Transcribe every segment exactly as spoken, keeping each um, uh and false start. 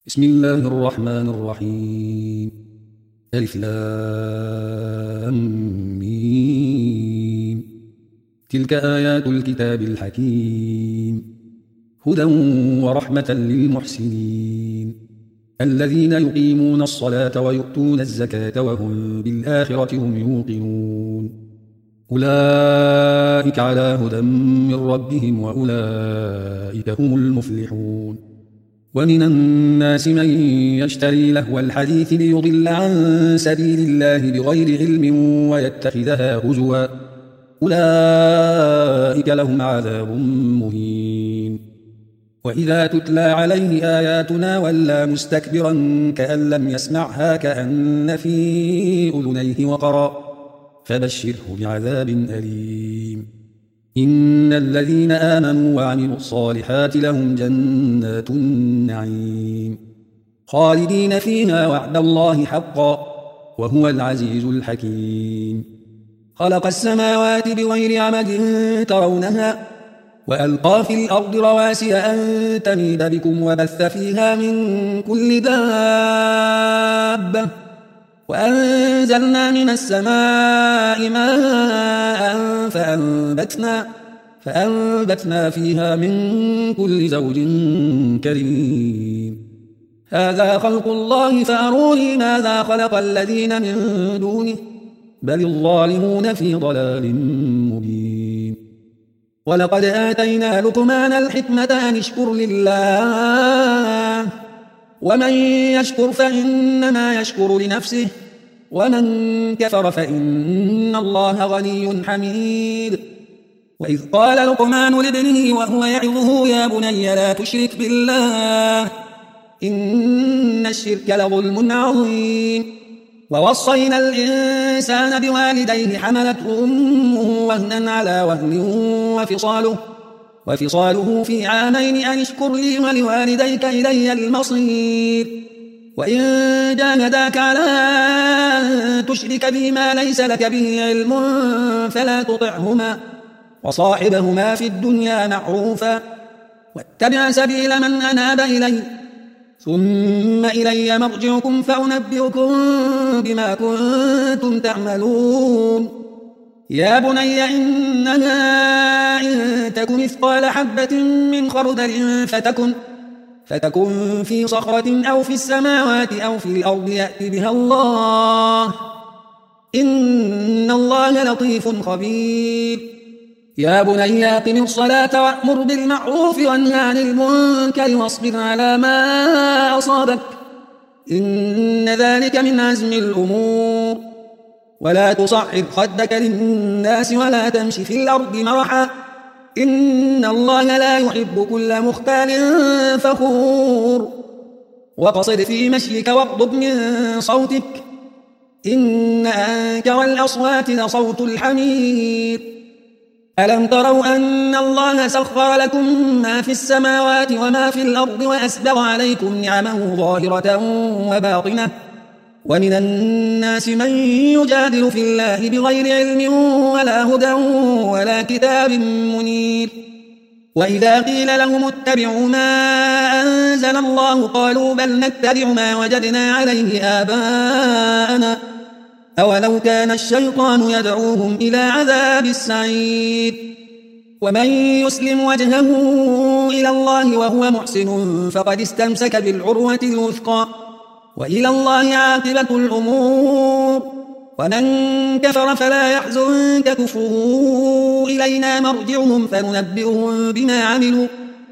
بسم الله الرحمن الرحيم. ألف لام ميم. تلك آيات الكتاب الحكيم، هدى ورحمة للمحسنين الذين يقيمون الصلاة ويؤتون الزكاة وهم بالآخرة هم يوقنون. أولئك على هدى من ربهم وأولئك هم المفلحون. ومن الناس من يشتري لهو الحديث ليضل عن سبيل الله بغير علم ويتخذها هزوا، أولئك لهم عذاب مهين. وإذا تتلى عليه آياتنا ولى مستكبرا كأن لم يسمعها كأن في أذنيه وقرا، فبشره بعذاب أليم. إن الذين آمنوا وعملوا الصالحات لهم جنات النعيم خالدين فيها وعد الله حقا وهو العزيز الحكيم. خلق السماوات بغير عمد ترونها وألقى في الأرض رواسي أن تميد بكم وبث فيها من كل دابة وأنزلنا من السماء ماء فأنبتنا, فأنبتنا فيها من كل زوج كريم. هذا خلق الله فأروني ماذا خلق الذين من دونه بل الظالمون في ضلال مبين. ولقد آتينا لقمان الحكمة أن اشكر لله ومن يشكر فإنما يشكر لنفسه ومن كفر فإن الله غني حميد. وإذ قال لقمان لابنه وهو يعظه يا بني لا تشرك بالله إن الشرك لظلم عظيم. ووصينا الإنسان بوالديه حملته أمه وهنا على وهن وفصاله وفصاله في عامين أن اشكر لي ولوالديك إلي المصير. وإن جاهداك على أن تشرك بي ما ليس لك به علم فلا تطعهما وصاحبهما في الدنيا معروفا واتبع سبيل من أناب إلي ثم إلي مرجعكم فأنبئكم بما كنتم تعملون. يا بني إنها إن تك مثقال حبة من خردل فتكن, فتكن في صخرة أو في السماوات أو في الأرض يأت بها الله إن الله لطيف خبير. يا بني أقم الصلاة وأمر بالمعروف وانه عن المنكر واصبر على ما أصابك إن ذلك من عزم الأمور. ولا تصعر خدك للناس ولا تمشي في الأرض مرحا إن الله لا يحب كل مختال فخور. وقصد في مشيك واغضب من صوتك إن أنكر الأصوات لصوت الحمير. ألم تروا أن الله سخر لكم ما في السماوات وما في الأرض وأسبغ عليكم نعمه ظاهرة وباطنة ومن الناس من يجادل في الله بغير علم ولا هدى ولا كتاب منير. وإذا قيل لهم اتبعوا ما أنزل الله قالوا بل نتبع ما وجدنا عليه آباءنا أولو كان الشيطان يدعوهم إلى عذاب السعير. ومن يسلم وجهه إلى الله وهو محسن فقد استمسك بالعروة الوثقى وإلى الله عاقبة الأمور. ومن كفر فلا يحزنك كفره إلينا مرجعهم فننبئهم بما عملوا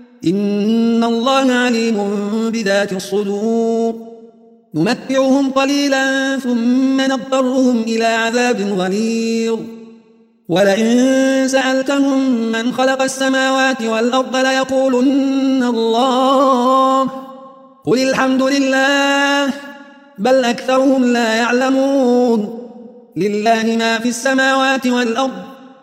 إن الله عليم بذات الصدور. نمتعهم قليلا ثم نضطرهم إلى عذاب غليظ. ولئن سألتهم من خلق السماوات والأرض ليقولن الله قل الحمد لله بل أكثرهم لا يعلمون. لله ما في السماوات والأرض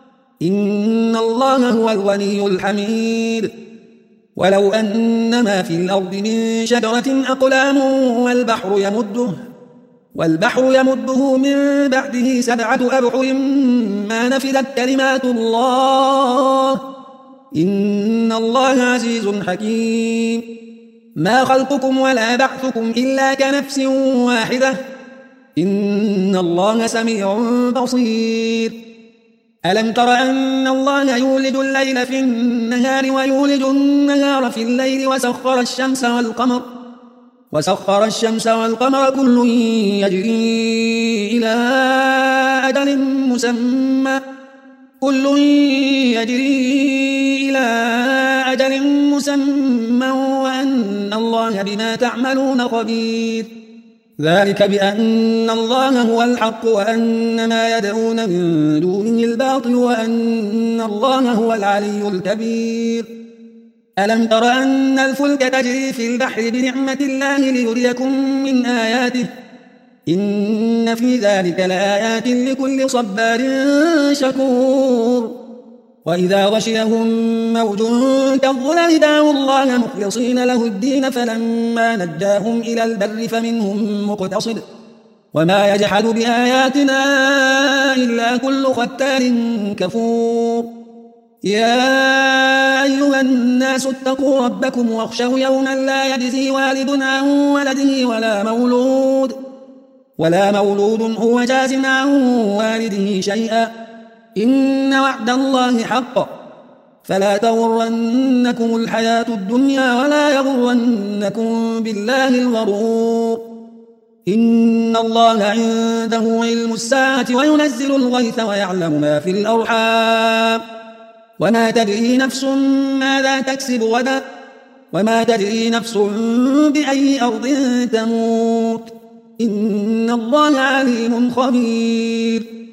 إن الله هو الغني الحميد. ولو أن ما في الأرض من شجرة أقلام والبحر يمده, والبحر يمده من بعده سبعة أبحر ما نفدت كلمات الله إن الله عزيز حكيم. ما خلقكم ولا بعثكم إلا كنفس واحدة إن الله سميع بصير ألم تر أن الله يولج الليل في النهار ويولج النهار في الليل وسخر الشمس والقمر وسخر الشمس والقمر كل يجري إلى أجل مسمى كل يجري إلى أجل مسمى وأن الله بما تعملون خبير ذلك بأن الله هو الحق وأن ما يدعون من دونه الباطل وأن الله هو العلي الكبير ألم تر أن الفلك تجري في البحر بنعمة الله ليريكم من آياته إن في ذلك لآيات لكل صبار شكور وإذا غشيهم موج كالظلل دعوا الله مخلصين له الدين فلما نجاهم إلى البر فمنهم مقتصد وما يجحد بآياتنا إلا كل ختار كفور يا أيها الناس اتقوا ربكم واخشوا يوما لا يجزي والد عن ولده ولا مولود ولا مولود هو جاز عن والده شيئا إن وعد الله حق فلا تغرنكم الحياة الدنيا ولا يغرنكم بالله الغرور إن الله عنده علم الساعة وينزل الغيث ويعلم ما في الأرحام وما تدري نفس ماذا تكسب غدا وما تدري نفس بأي أرض تموت إن الله عليم خبير